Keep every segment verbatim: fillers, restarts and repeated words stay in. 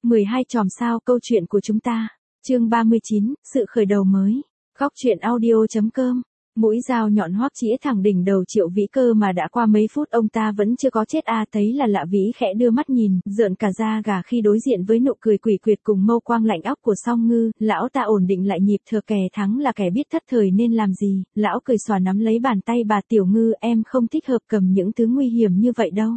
mười hai chòm sao câu chuyện của chúng ta. Chương ba mươi chín, sự khởi đầu mới. Góc truyện audio.com. Mũi dao nhọn hoắc chĩa thẳng đỉnh đầu Triệu Vĩ Cơ mà đã qua mấy phút ông ta vẫn chưa có chết à, thấy là lạ Vĩ khẽ đưa mắt nhìn, rợn cả da gà khi đối diện với nụ cười quỷ quyệt cùng mâu quang lạnh óc của Song Ngư, lão ta ổn định lại nhịp thở, kẻ thắng là kẻ biết thất thời nên làm gì, lão cười xòa nắm lấy bàn tay bà. Tiểu Ngư, em không thích hợp cầm những thứ nguy hiểm như vậy đâu.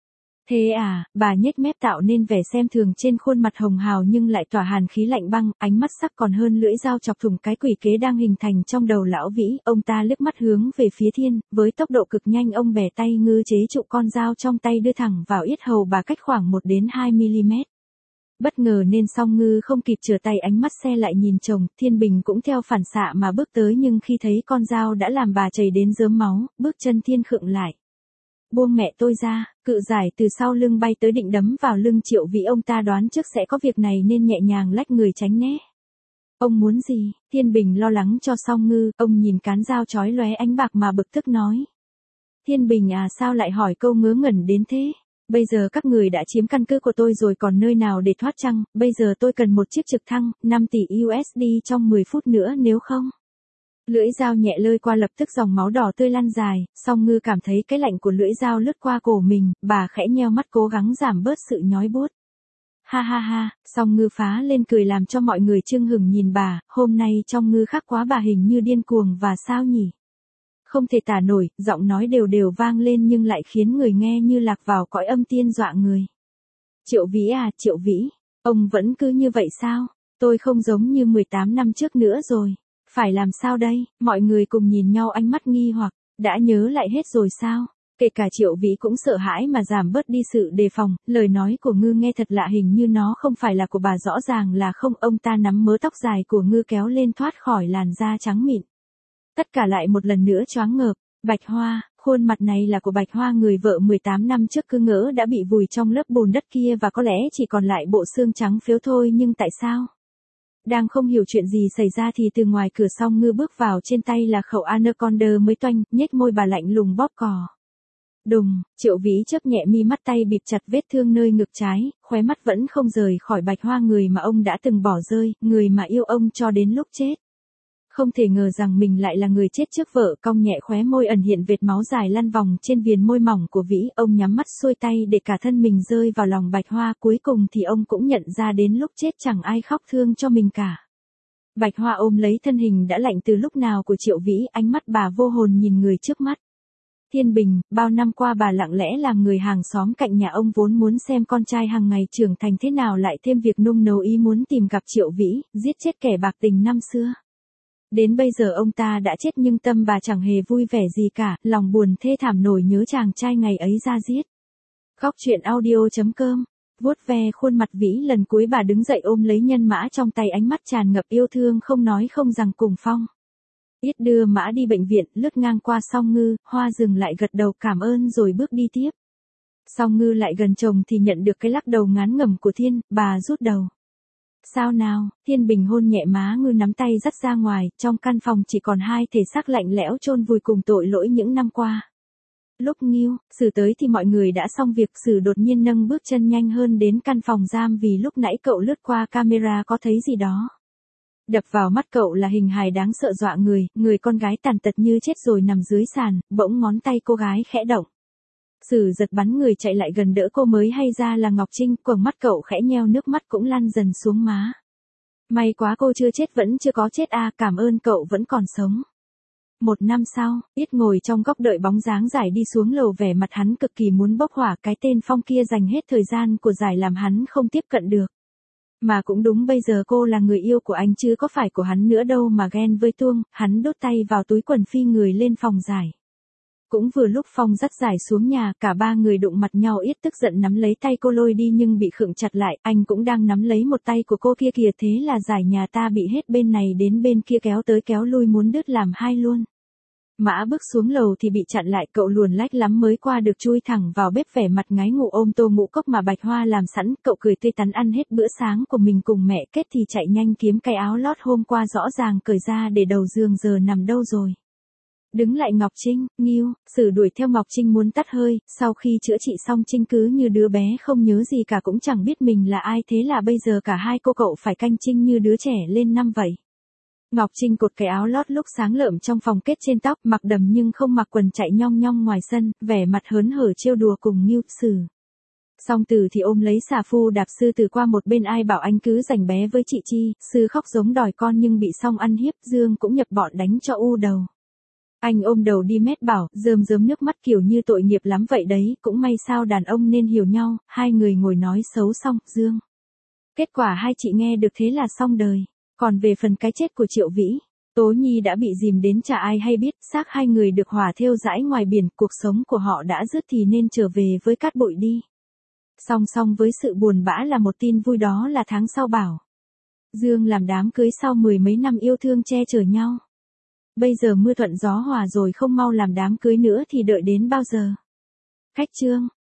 Thế à, bà nhếch mép tạo nên vẻ xem thường trên khuôn mặt hồng hào nhưng lại tỏa hàn khí lạnh băng, ánh mắt sắc còn hơn lưỡi dao chọc thủng cái quỷ kế đang hình thành trong đầu lão Vĩ. Ông ta liếc mắt hướng về phía Thiên, với tốc độ cực nhanh ông bẻ tay ngư chế trụ con dao trong tay đưa thẳng vào yết hầu bà cách khoảng một đến hai mi-li-mét. Bất ngờ nên Song Ngư không kịp trở tay, ánh mắt xe lại nhìn chồng. Thiên Bình cũng theo phản xạ mà bước tới nhưng khi thấy con dao đã làm bà chảy đến rớm máu, bước chân Thiên khựng lại. Buông mẹ tôi ra, cự giải từ sau lưng bay tới định đấm vào lưng Triệu Vĩ. Ông ta đoán trước sẽ có việc này nên nhẹ nhàng lách người tránh né. Ông muốn gì? Thiên Bình lo lắng cho Song Ngư, ông nhìn cán dao chói lóe ánh bạc mà bực tức nói. Thiên Bình à, sao lại hỏi câu ngớ ngẩn đến thế? Bây giờ các người đã chiếm căn cứ của tôi rồi còn nơi nào để thoát chăng? Bây giờ tôi cần một chiếc trực thăng, năm tỷ u ét đê trong mười phút nữa nếu không. Lưỡi dao nhẹ lơi qua, lập tức dòng máu đỏ tươi lan dài. Song Ngư cảm thấy cái lạnh của lưỡi dao lướt qua cổ mình, bà khẽ nheo mắt cố gắng giảm bớt sự nhói buốt. Ha ha ha, Song Ngư phá lên cười làm cho mọi người chưng hửng nhìn bà. Hôm nay trong Ngư khác quá, bà hình như điên cuồng và sao nhỉ? Không thể tả nổi, giọng nói đều đều vang lên nhưng lại khiến người nghe như lạc vào cõi âm tiên dọa người. Triệu Vĩ à, Triệu Vĩ, ông vẫn cứ như vậy sao? Tôi không giống như mười tám năm trước nữa rồi. Phải làm sao đây? Mọi người cùng nhìn nhau ánh mắt nghi hoặc, đã nhớ lại hết rồi sao? Kể cả Triệu Vĩ cũng sợ hãi mà giảm bớt đi sự đề phòng. Lời nói của Ngư nghe thật lạ, hình như nó không phải là của bà, rõ ràng là không. Ông ta nắm mớ tóc dài của Ngư kéo lên thoát khỏi làn da trắng mịn. Tất cả lại một lần nữa choáng ngợp. Bạch Hoa, khuôn mặt này là của Bạch Hoa, người vợ mười tám năm trước cứ ngỡ đã bị vùi trong lớp bùn đất kia và có lẽ chỉ còn lại bộ xương trắng phiếu thôi, nhưng tại sao? Đang không hiểu chuyện gì xảy ra thì từ ngoài cửa Song Ngư bước vào, trên tay là khẩu Anaconda mới toanh, nhếch môi bà lạnh lùng bóp cò. Đùng, Triệu Vĩ chớp nhẹ mi mắt, tay bịt chặt vết thương nơi ngực trái, khóe mắt vẫn không rời khỏi Bạch Hoa, người mà ông đã từng bỏ rơi, người mà yêu ông cho đến lúc chết. Không thể ngờ rằng mình lại là người chết trước vợ. Cong nhẹ khóe môi, ẩn hiện vệt máu dài lăn vòng trên viền môi mỏng của Vĩ. Ông nhắm mắt xuôi tay để cả thân mình rơi vào lòng Bạch Hoa. Cuối cùng thì ông cũng nhận ra đến lúc chết chẳng ai khóc thương cho mình cả. Bạch Hoa ôm lấy thân hình đã lạnh từ lúc nào của Triệu Vĩ, ánh mắt bà vô hồn nhìn người trước mắt. Thiên Bình, bao năm qua bà lặng lẽ làm người hàng xóm cạnh nhà ông, vốn muốn xem con trai hàng ngày trưởng thành thế nào, lại thêm việc nung nấu ý muốn tìm gặp Triệu Vĩ, giết chết kẻ bạc tình năm xưa. Đến bây giờ ông ta đã chết nhưng tâm bà chẳng hề vui vẻ gì cả, lòng buồn thê thảm nổi nhớ chàng trai ngày ấy ra giết. Góc truyện audio.com. Vuốt ve khuôn mặt Vĩ lần cuối, bà đứng dậy ôm lấy nhân mã trong tay, ánh mắt tràn ngập yêu thương, không nói không rằng cùng Phong. Yết đưa mã đi bệnh viện, lướt ngang qua Song Ngư, Hoa dừng lại gật đầu cảm ơn rồi bước đi tiếp. Song Ngư lại gần chồng thì nhận được cái lắc đầu ngán ngẩm của Thiên, bà rút đầu. Sao nào? Thiên Bình hôn nhẹ má Ngư, nắm tay dắt ra ngoài. Trong căn phòng chỉ còn hai thể xác lạnh lẽo chôn vùi cùng tội lỗi những năm qua. Lúc Nghiêu, Sử tới thì mọi người đã xong việc. Sử đột nhiên nâng bước chân nhanh hơn đến căn phòng giam, vì lúc nãy cậu lướt qua camera có thấy gì đó. Đập vào mắt cậu là hình hài đáng sợ dọa người, người con gái tàn tật như chết rồi nằm dưới sàn, bỗng ngón tay cô gái khẽ động. Sử giật bắn người chạy lại gần đỡ cô, mới hay ra là Ngọc Trinh. Quầng mắt cậu khẽ nheo, nước mắt cũng lăn dần xuống má. May quá cô chưa chết, vẫn chưa có chết à, cảm ơn cậu vẫn còn sống. Một năm sau, Yết ngồi trong góc đợi bóng dáng Giải đi xuống lầu, vẻ mặt hắn cực kỳ muốn bốc hỏa. Cái tên Phong kia dành hết thời gian của Giải làm hắn không tiếp cận được. Mà cũng đúng, bây giờ cô là người yêu của anh chứ có phải của hắn nữa đâu mà ghen với Tuông. Hắn đốt tay vào túi quần phi người lên phòng Giải. Cũng vừa lúc Phong dắt Giải xuống nhà, cả ba người đụng mặt nhau. Yết tức giận nắm lấy tay cô lôi đi nhưng bị khựng chặt lại. Anh cũng đang nắm lấy một tay của cô kia kìa, thế là Giải nhà ta bị hết bên này đến bên kia kéo tới kéo lui, muốn đứt làm hai luôn. Mã bước xuống lầu thì bị chặn lại, cậu luồn lách lắm mới qua được, chui thẳng vào bếp vẻ mặt ngái ngủ ôm tô ngũ cốc mà Bạch Hoa làm sẵn. Cậu cười tươi tắn ăn hết bữa sáng của mình cùng mẹ, kết thì chạy nhanh kiếm cái áo lót hôm qua rõ ràng cởi ra để đầu giường, giờ nằm đâu rồi. Đứng lại Ngọc Trinh, Nghiêu, Sử đuổi theo Ngọc Trinh muốn tắt hơi, sau khi chữa trị xong Trinh cứ như đứa bé không nhớ gì cả cũng chẳng biết mình là ai, thế là bây giờ cả hai cô cậu phải canh Trinh như đứa trẻ lên năm vậy. Ngọc Trinh cột cái áo lót lúc sáng lợm trong phòng kết trên tóc, mặc đầm nhưng không mặc quần chạy nhong nhong ngoài sân, vẻ mặt hớn hở trêu đùa cùng Nghiêu, Sử. Song Từ thì ôm lấy xà phu đạp Sư Từ qua một bên, ai bảo anh cứ giành bé với chị Chi, Sư khóc giống đòi con nhưng bị Song ăn hiếp, Dương cũng nhập bọn đánh cho u đầu. Anh ôm đầu đi mét bảo, rơm rớm nước mắt kiểu như tội nghiệp lắm vậy đấy, cũng may sao đàn ông nên hiểu nhau, hai người ngồi nói xấu Song, Dương. Kết quả hai chị nghe được thế là xong đời. Còn về phần cái chết của Triệu Vĩ, Tố Nhi đã bị dìm đến chả ai hay biết, xác hai người được hỏa thêu rãi ngoài biển, cuộc sống của họ đã dứt thì nên trở về với cát bụi đi. Song song với sự buồn bã là một tin vui, đó là tháng sau Bảo Dương làm đám cưới sau mười mấy năm yêu thương che chở nhau. Bây giờ mưa thuận gió hòa rồi, không mau làm đám cưới nữa thì đợi đến bao giờ? Khách Trương